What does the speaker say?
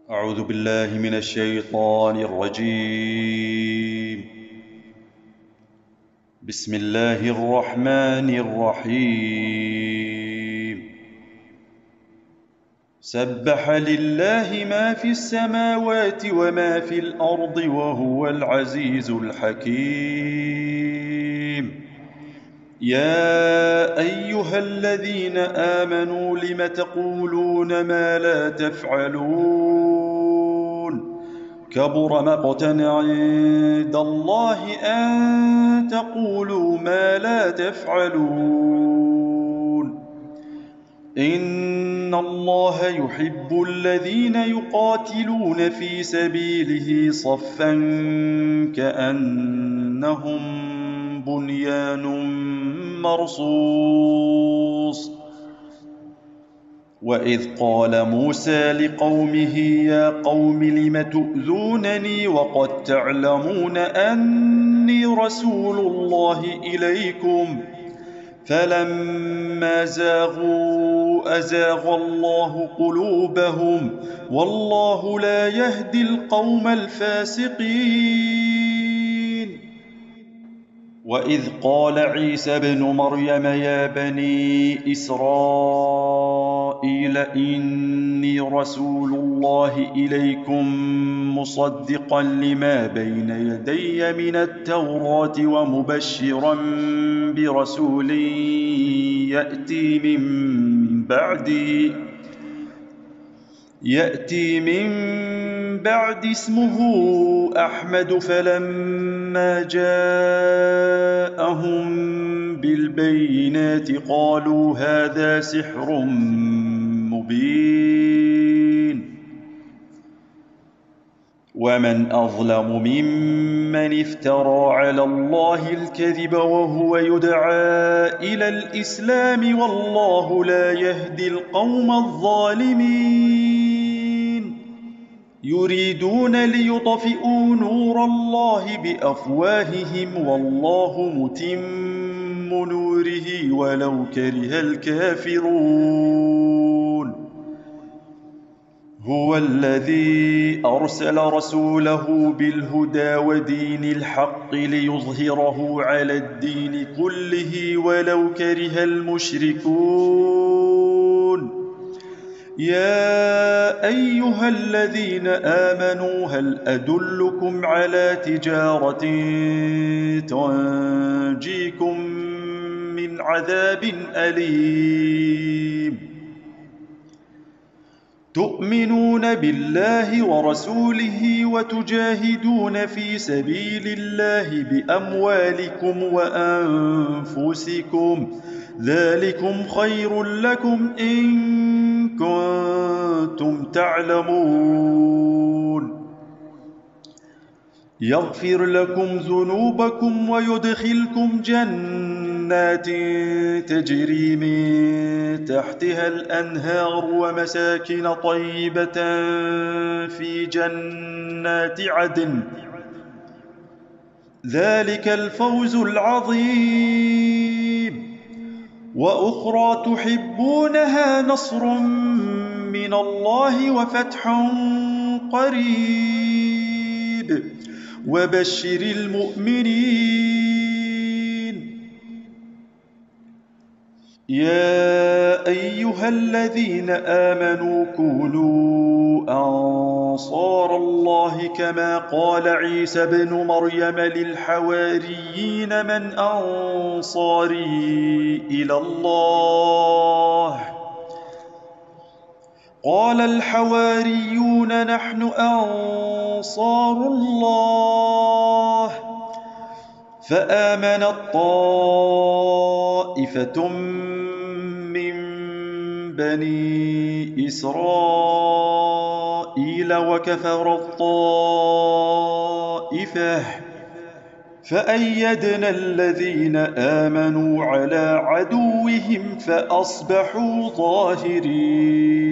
أعوذ بالله من الشيطان الرجيم. بسم الله الرحمن الرحيم. سبح لله ما في السماوات وما في الأرض وهو العزيز الحكيم. يا أيها الذين آمنوا لم تقولون ما لا تفعلون؟ كبر مقتا عند الله أن تقولوا ما لا تفعلون. إن الله يحب الذين يقاتلون في سبيله صفا كأنهم بنيان مرصوص. وإذ قال موسى لقومه يا قوم لم تؤذونني وقد تعلمون أني رسول الله إليكم فلما زاغوا أزاغ الله قلوبهم والله لا يهدي القوم الفاسقين. وإذ قال عيسى ابن مريم يا بني إسرائيل إني رسول الله إليكم مصدقا لما بين يدي من التوراة ومبشرا برسول يأتي من بعد اسمه أحمد فلما جاءهم بالبينات قالوا هذا سحر مبين. ومن أظلم ممن افترى على الله الكذب وهو يدعى إلى الإسلام والله لا يهدي القوم الظالمين. يريدون ليطفئوا نور الله بأفواههم والله متم نوره ولو كره الكافرون. هو الذي أرسل رسوله بالهدى ودين الحق ليظهره على الدين كله ولو كره المشركون. يا أيها الذين آمنوا هل أدلكم على تجارة تنجيكم من عذاب أليم؟ تؤمنون بالله ورسوله وتجاهدون في سبيل الله بأموالكم وأنفسكم ذلكم خير لكم إن كنتم تعلمون. يغفر لكم ذنوبكم ويدخلكم جنات تجري من تحتها الأنهار ومساكن طيبة في جنات عدن ذلك الفوز العظيم. وأخرى تحبونها نصر من الله وفتح قريب وبشر المؤمنين. يا أيها الذين آمنوا كونوا أنصار الله كما قال عيسى ابن مريم للحواريين من أنصاري إلى الله؟ قال الحواريون نحن أنصار الله. فآمنت طائفة من بني إسرائيل وكفرت طائفة فأيدنا الذين آمنوا على عدوهم فأصبحوا ظاهرين.